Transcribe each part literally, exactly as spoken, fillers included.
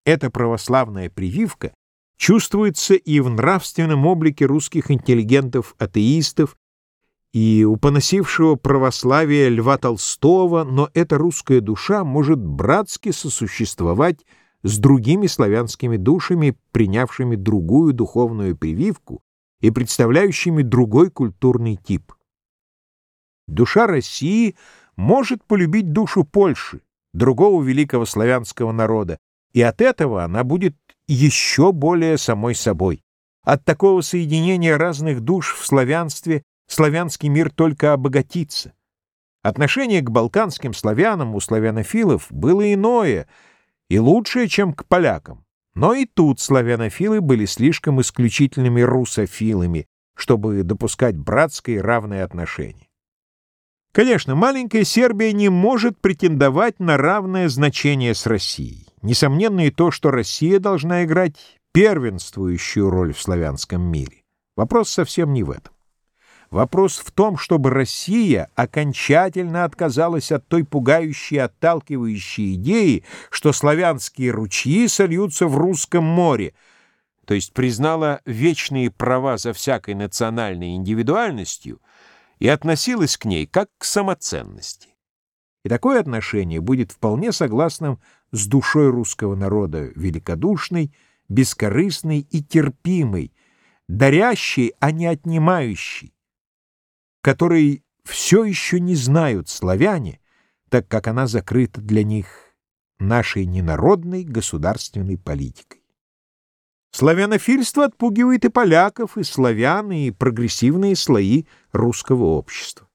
Эта православная прививка чувствуется и в нравственном облике русских интеллигентов-атеистов, и у поносившего православие Льва Толстого, но эта русская душа может братски сосуществовать с другими славянскими душами, принявшими другую духовную прививку и представляющими другой культурный тип. Душа России может полюбить душу Польши, другого великого славянского народа, и от этого она будет еще более самой собой. От такого соединения разных душ в славянстве славянский мир только обогатится. Отношение к балканским славянам у славянофилов было иное и лучшее, чем к полякам. Но и тут славянофилы были слишком исключительными русофилами, чтобы допускать братское и равное отношение. Конечно, маленькая Сербия не может претендовать на равное значение с Россией. Несомненно и то, что Россия должна играть первенствующую роль в славянском мире. Вопрос совсем не в этом. Вопрос в том, чтобы Россия окончательно отказалась от той пугающей, отталкивающей идеи, что славянские ручьи сольются в русском море, то есть признала вечные права за всякой национальной индивидуальностью и относилась к ней как к самоценности. И такое отношение будет вполне согласным с душой русского народа, великодушной, бескорыстной и терпимой, дарящей, а не отнимающей, которой все еще не знают славяне, так как она закрыта для них нашей ненародной государственной политикой. Славянофильство отпугивает и поляков, и славян, и прогрессивные слои русского общества.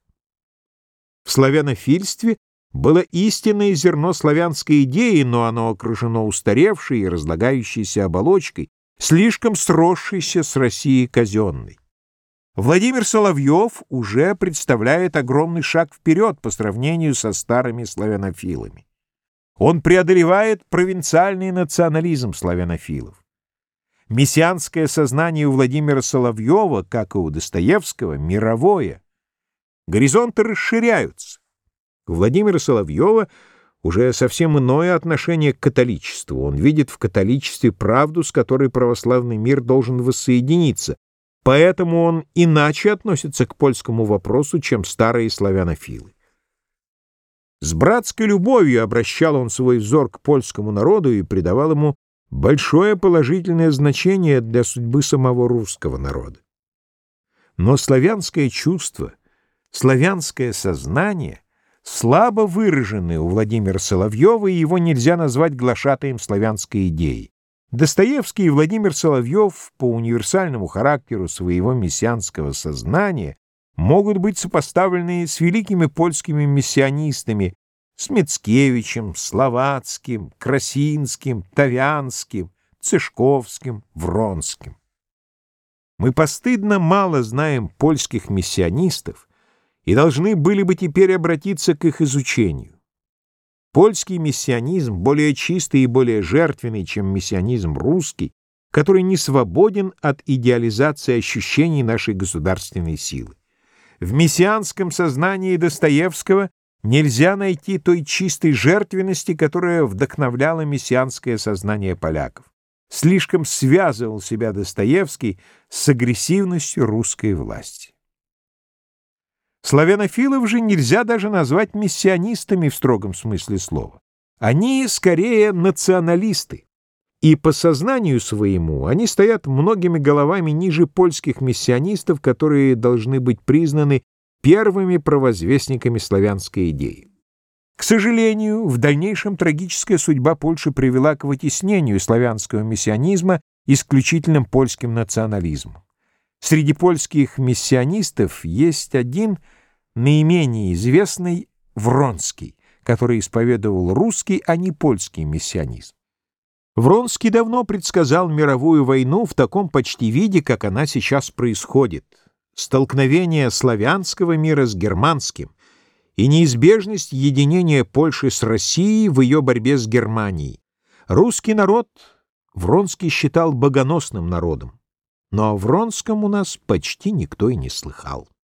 В славянофильстве было истинное зерно славянской идеи, но оно окружено устаревшей и разлагающейся оболочкой, слишком сросшейся с Россией казенной. Владимир Соловьев уже представляет огромный шаг вперед по сравнению со старыми славянофилами. Он преодолевает провинциальный национализм славянофилов. Мессианское сознание у Владимира Соловьева, как и у Достоевского, мировое. Горизонты расширяются. У Владимира Соловьева уже совсем иное отношение к католичеству. Он видит в католичестве правду, с которой православный мир должен воссоединиться. Поэтому он иначе относится к польскому вопросу, чем старые славянофилы. С братской любовью обращал он свой взор к польскому народу и придавал ему большое положительное значение для судьбы самого русского народа. Но славянское чувство, славянское сознание слабо выражены у Владимира Соловьева, и его нельзя назвать глашатаем славянской идеи. Достоевский и Владимир Соловьев по универсальному характеру своего мессианского сознания могут быть сопоставлены с великими польскими мессианистами, с Мицкевичем, Словацким, Красинским, Тавянским, Цышковским, Вронским. Мы постыдно мало знаем польских мессианистов и должны были бы теперь обратиться к их изучению. Польский мессианизм более чистый и более жертвенный, чем мессианизм русский, который не свободен от идеализации ощущений нашей государственной силы. В мессианском сознании Достоевского нельзя найти той чистой жертвенности, которая вдохновляла мессианское сознание поляков. Слишком связывал себя Достоевский с агрессивностью русской власти. Славянофилов же нельзя даже назвать мессианистами в строгом смысле слова. Они скорее националисты, и по сознанию своему они стоят многими головами ниже польских мессианистов, которые должны быть признаны первыми провозвестниками славянской идеи. К сожалению, в дальнейшем трагическая судьба Польши привела к вытеснению славянского мессианизма исключительным польским национализмом. Среди польских мессианистов есть один наименее известный Вронский, который исповедовал русский, а не польский мессианизм. Вронский давно предсказал мировую войну в таком почти виде, как она сейчас происходит. Столкновение славянского мира с германским и неизбежность единения Польши с Россией в ее борьбе с Германией. Русский народ Вронский считал богоносным народом, но о Вронском у нас почти никто и не слыхал.